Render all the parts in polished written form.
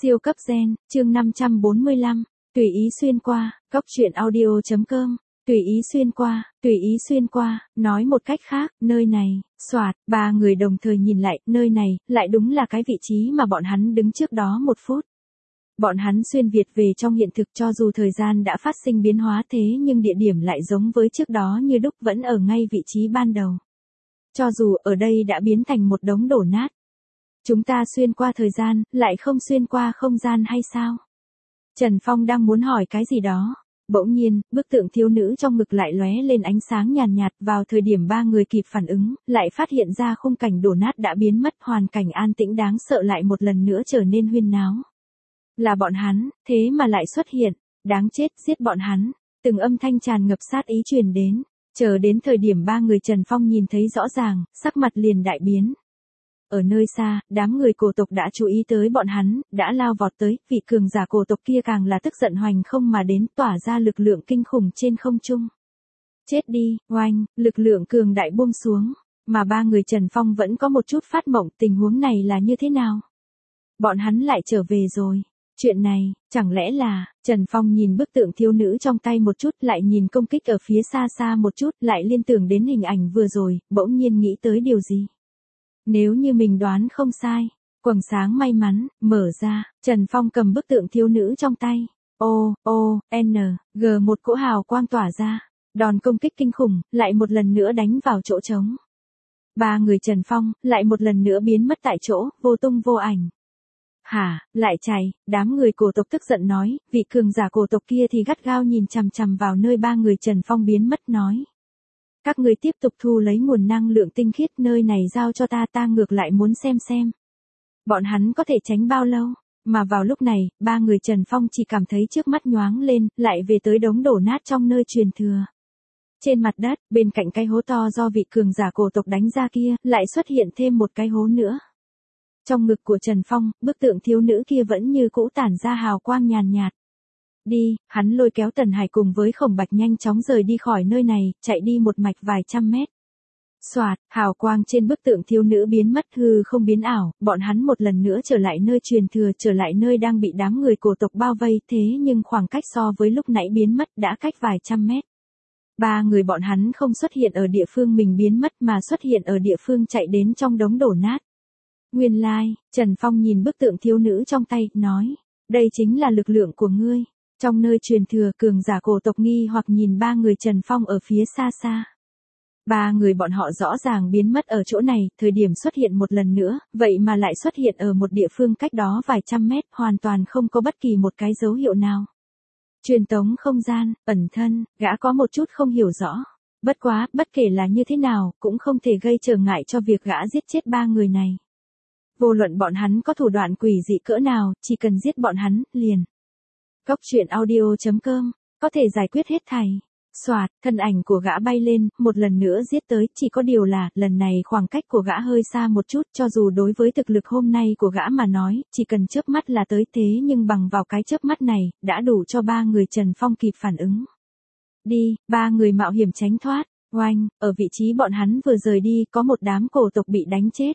Siêu cấp gen, chương 545, tùy ý xuyên qua, góc truyện audio.com, tùy ý xuyên qua, nói một cách khác, nơi này, soạt, ba người đồng thời nhìn lại, nơi này, lại đúng là cái vị trí mà bọn hắn đứng trước đó một phút. Bọn hắn xuyên Việt về trong hiện thực cho dù thời gian đã phát sinh biến hóa thế nhưng địa điểm lại giống với trước đó như đúc vẫn ở ngay vị trí ban đầu. Cho dù ở đây đã biến thành một đống đổ nát. Chúng ta xuyên qua thời gian, lại không xuyên qua không gian hay sao? Trần Phong đang muốn hỏi cái gì đó. Bỗng nhiên, bức tượng thiếu nữ trong ngực lại lóe lên ánh sáng nhàn nhạt vào thời điểm ba người kịp phản ứng, lại phát hiện ra khung cảnh đổ nát đã biến mất, hoàn cảnh an tĩnh đáng sợ lại một lần nữa trở nên huyên náo. Là bọn hắn, thế mà lại xuất hiện, đáng chết, giết bọn hắn, từng âm thanh tràn ngập sát ý truyền đến, chờ đến thời điểm ba người Trần Phong nhìn thấy rõ ràng, sắc mặt liền đại biến. Ở nơi xa, đám người cổ tộc đã chú ý tới bọn hắn, đã lao vọt tới, vị cường giả cổ tộc kia càng là tức giận hoành không mà đến, tỏa ra lực lượng kinh khủng trên không trung. Chết đi, oanh, lực lượng cường đại buông xuống, mà ba người Trần Phong vẫn có một chút phát mộng, tình huống này là như thế nào? Bọn hắn lại trở về rồi. Chuyện này, chẳng lẽ là, Trần Phong nhìn bức tượng thiếu nữ trong tay một chút, lại nhìn công kích ở phía xa xa một chút, lại liên tưởng đến hình ảnh vừa rồi, bỗng nhiên nghĩ tới điều gì? Nếu như mình đoán không sai, quầng sáng may mắn, mở ra, Trần Phong cầm bức tượng thiếu nữ trong tay. Một cỗ hào quang tỏa ra, đòn công kích kinh khủng, lại một lần nữa đánh vào chỗ trống. Ba người Trần Phong, lại một lần nữa biến mất tại chỗ, vô tung vô ảnh. Hả, lại chạy, đám người cổ tộc tức giận nói, vị cường giả cổ tộc kia thì gắt gao nhìn chằm chằm vào nơi ba người Trần Phong biến mất nói. Các người tiếp tục thu lấy nguồn năng lượng tinh khiết, nơi này giao cho ta ngược lại muốn xem. Bọn hắn có thể tránh bao lâu, mà vào lúc này, ba người Trần Phong chỉ cảm thấy trước mắt nhoáng lên, lại về tới đống đổ nát trong nơi truyền thừa. Trên mặt đất, bên cạnh cái hố to do vị cường giả cổ tộc đánh ra kia, lại xuất hiện thêm một cái hố nữa. Trong ngực của Trần Phong, bức tượng thiếu nữ kia vẫn như cũ tản ra hào quang nhàn nhạt. Đi, hắn lôi kéo Tần Hải cùng với Khổng Bạch nhanh chóng rời đi khỏi nơi này, chạy đi một mạch vài trăm mét. Soạt, hào quang trên bức tượng thiếu nữ biến mất hư không biến ảo, bọn hắn một lần nữa trở lại nơi truyền thừa, trở lại nơi đang bị đám người cổ tộc bao vây, thế nhưng khoảng cách so với lúc nãy biến mất đã cách vài trăm mét. Ba người bọn hắn không xuất hiện ở địa phương mình biến mất mà xuất hiện ở địa phương chạy đến trong đống đổ nát. Nguyên lai, Trần Phong nhìn bức tượng thiếu nữ trong tay, nói, đây chính là lực lượng của ngươi. Trong nơi truyền thừa, cường giả cổ tộc nghi hoặc nhìn ba người Trần Phong ở phía xa xa. Ba người bọn họ rõ ràng biến mất ở chỗ này, thời điểm xuất hiện một lần nữa, vậy mà lại xuất hiện ở một địa phương cách đó vài trăm mét, hoàn toàn không có bất kỳ một cái dấu hiệu nào. Truyền tống không gian, ẩn thân, gã có một chút không hiểu rõ. Bất quá, bất kể là như thế nào, cũng không thể gây trở ngại cho việc gã giết chết ba người này. Vô luận bọn hắn có thủ đoạn quỷ dị cỡ nào, chỉ cần giết bọn hắn, liền. Góc truyện audio.com, có thể giải quyết hết thảy. Soạt, thân ảnh của gã bay lên, một lần nữa giết tới, chỉ có điều là, lần này khoảng cách của gã hơi xa một chút, cho dù đối với thực lực hôm nay của gã mà nói, chỉ cần chớp mắt là tới, thế nhưng bằng vào cái chớp mắt này, đã đủ cho ba người Trần Phong kịp phản ứng. Đi, ba người mạo hiểm tránh thoát, oanh, ở vị trí bọn hắn vừa rời đi, có một đám cổ tộc bị đánh chết.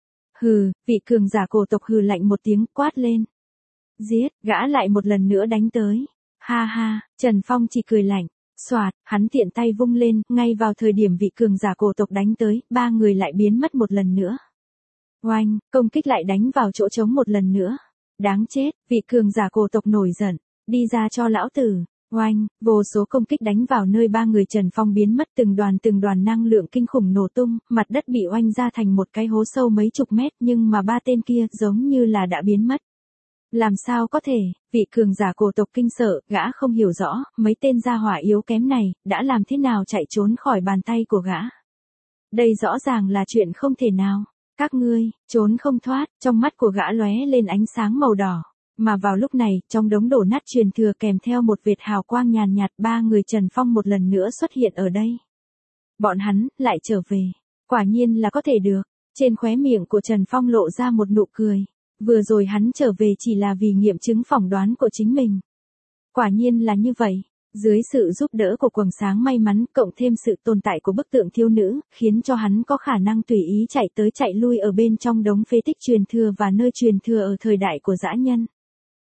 Hừ, vị cường giả cổ tộc hừ lạnh một tiếng, quát lên. Giết, gã lại một lần nữa đánh tới. Ha ha, Trần Phong chỉ cười lạnh. Soạt, hắn tiện tay vung lên, ngay vào thời điểm vị cường giả cổ tộc đánh tới, ba người lại biến mất một lần nữa. Oanh, công kích lại đánh vào chỗ trống một lần nữa. Đáng chết, vị cường giả cổ tộc nổi giận. Đi ra cho lão tử. Oanh, vô số công kích đánh vào nơi ba người Trần Phong biến mất, từng đoàn năng lượng kinh khủng nổ tung, mặt đất bị oanh ra thành một cái hố sâu mấy chục mét, nhưng mà ba tên kia giống như là đã biến mất. Làm sao có thể, vị cường giả cổ tộc kinh sợ, gã không hiểu rõ, mấy tên gia hỏa yếu kém này, đã làm thế nào chạy trốn khỏi bàn tay của gã. Đây rõ ràng là chuyện không thể nào, các ngươi, trốn không thoát, trong mắt của gã lóe lên ánh sáng màu đỏ. Mà vào lúc này, trong đống đổ nát truyền thừa kèm theo một vệt hào quang nhàn nhạt, ba người Trần Phong một lần nữa xuất hiện ở đây. Bọn hắn, lại trở về. Quả nhiên là có thể được. Trên khóe miệng của Trần Phong lộ ra một nụ cười. Vừa rồi hắn trở về chỉ là vì nghiệm chứng phỏng đoán của chính mình. Quả nhiên là như vậy. Dưới sự giúp đỡ của quầng sáng may mắn, cộng thêm sự tồn tại của bức tượng thiếu nữ, khiến cho hắn có khả năng tùy ý chạy tới chạy lui ở bên trong đống phế tích truyền thừa và nơi truyền thừa ở thời đại của dã nhân.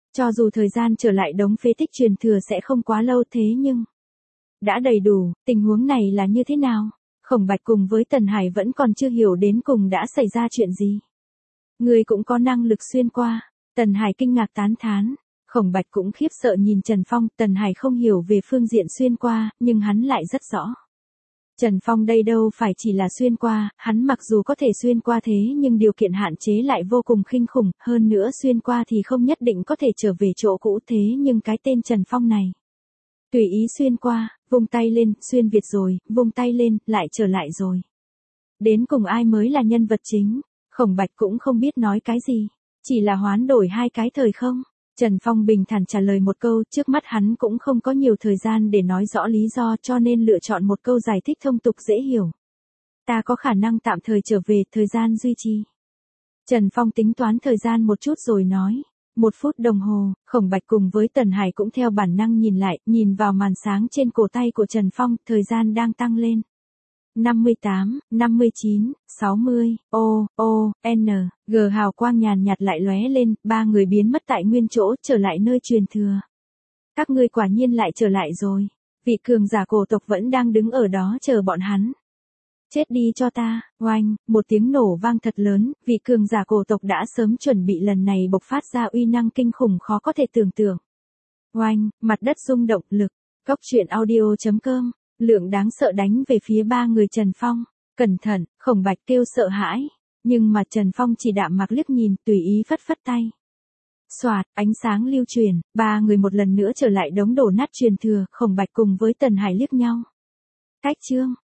Cho dù thời gian trở lại đống phế tích truyền thừa sẽ không quá lâu thế nhưng... Đã đầy đủ, tình huống này là như thế nào? Khổng Bạch cùng với Tần Hải vẫn còn chưa hiểu đến cùng đã xảy ra chuyện gì. Người cũng có năng lực xuyên qua. Tần Hải kinh ngạc tán thán. Khổng Bạch cũng khiếp sợ nhìn Trần Phong. Tần Hải không hiểu về phương diện xuyên qua, nhưng hắn lại rất rõ. Trần Phong đây đâu phải chỉ là xuyên qua, hắn mặc dù có thể xuyên qua thế nhưng điều kiện hạn chế lại vô cùng kinh khủng, hơn nữa xuyên qua thì không nhất định có thể trở về chỗ cũ thế nhưng cái tên Trần Phong này. Tùy ý xuyên qua, vung tay lên, xuyên Việt rồi, vung tay lên, lại trở lại rồi. Đến cùng ai mới là nhân vật chính, Khổng Bạch cũng không biết nói cái gì, chỉ là hoán đổi hai cái thời không. Trần Phong bình thản trả lời một câu, trước mắt hắn cũng không có nhiều thời gian để nói rõ lý do cho nên lựa chọn một câu giải thích thông tục dễ hiểu. Ta có khả năng tạm thời trở về, thời gian duy trì. Trần Phong tính toán thời gian một chút rồi nói. 1 phút đồng hồ, Khổng Bạch cùng với Tần Hải cũng theo bản năng nhìn lại, nhìn vào màn sáng trên cổ tay của Trần Phong, thời gian đang tăng lên. 58, 59, 60, N, G hào quang nhàn nhạt lại lóe lên, ba người biến mất tại nguyên chỗ, trở lại nơi truyền thừa. Các ngươi quả nhiên lại trở lại rồi. Vị cường giả cổ tộc vẫn đang đứng ở đó chờ bọn hắn. Chết đi cho ta, oanh, một tiếng nổ vang thật lớn, vị cường giả cổ tộc đã sớm chuẩn bị lần này bộc phát ra uy năng kinh khủng khó có thể tưởng tượng. Oanh, mặt đất rung động lực, Goctruyện.audio.com, lượng đáng sợ đánh về phía ba người Trần Phong. Cẩn thận, Khổng Bạch kêu sợ hãi, nhưng mà Trần Phong chỉ đạm mặc liếc nhìn, tùy ý phất phất tay. Xoạt, ánh sáng lưu truyền, ba người một lần nữa trở lại đống đổ nát truyền thừa, Khổng Bạch cùng với Tần Hải liếc nhau. Cách chương